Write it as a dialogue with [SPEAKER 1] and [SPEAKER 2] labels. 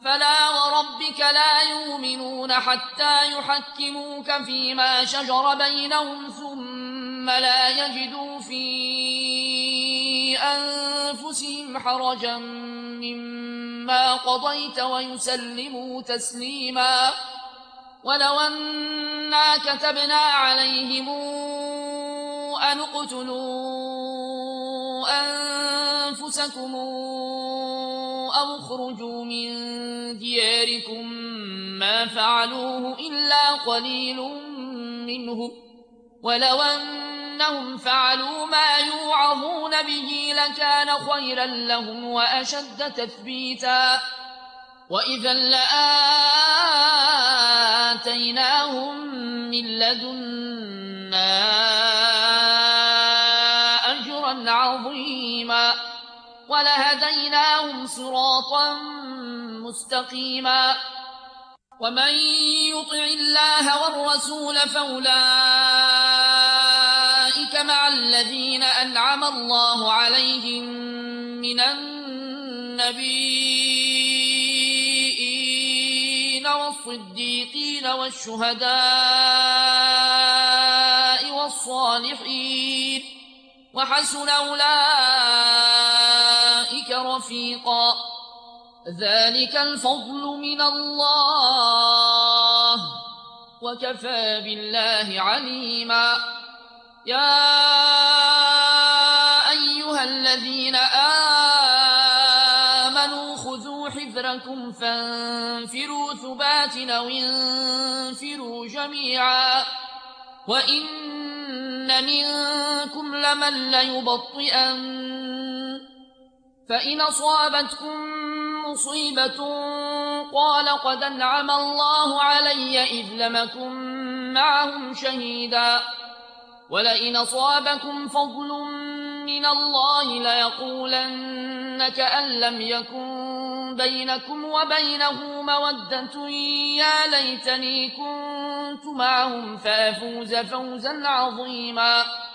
[SPEAKER 1] فلا وربك لا يؤمنون حتى يحكموك فيما شجر بينهم ثم لا يجدوا في أنفسهم حرجا مما قضيت ويسلموا تسليما. ولو أنا كتبنا عليهم أن اقتلوا أنفسكم أو اخرجوا من دياركم ما فعلوه إلا قليل منهم، ولو أنهم فعلوا ما يوعظون به لكان خيرا لهم وأشد تثبيتا، وإذا لآتيناهم من لدنا أجرا عظيما ولهديناهم صراطا مستقيما. ومن يطع الله والرسول فأولئك مع الذين أنعم الله عليهم من النبيين والصديقين والشهداء والصالحين وحسن أولئك رفيقا. ذلك الفضل من الله وكفى بالله عليما. يا أيها الذين آمنوا خذوا حذركم فانفروا ثبات أو انفروا جميعا وإن منكم لمن ليبطئن فإن أصابتكم مصيبة قال قد أنعم الله علي إذ لم أكن معهم شهيدا ولئن أصابكم فضل من الله ليقولن كأن لم يكن بينكم وبينه مودة يا ليتني كنت معهم فأفوز فوزا عظيما.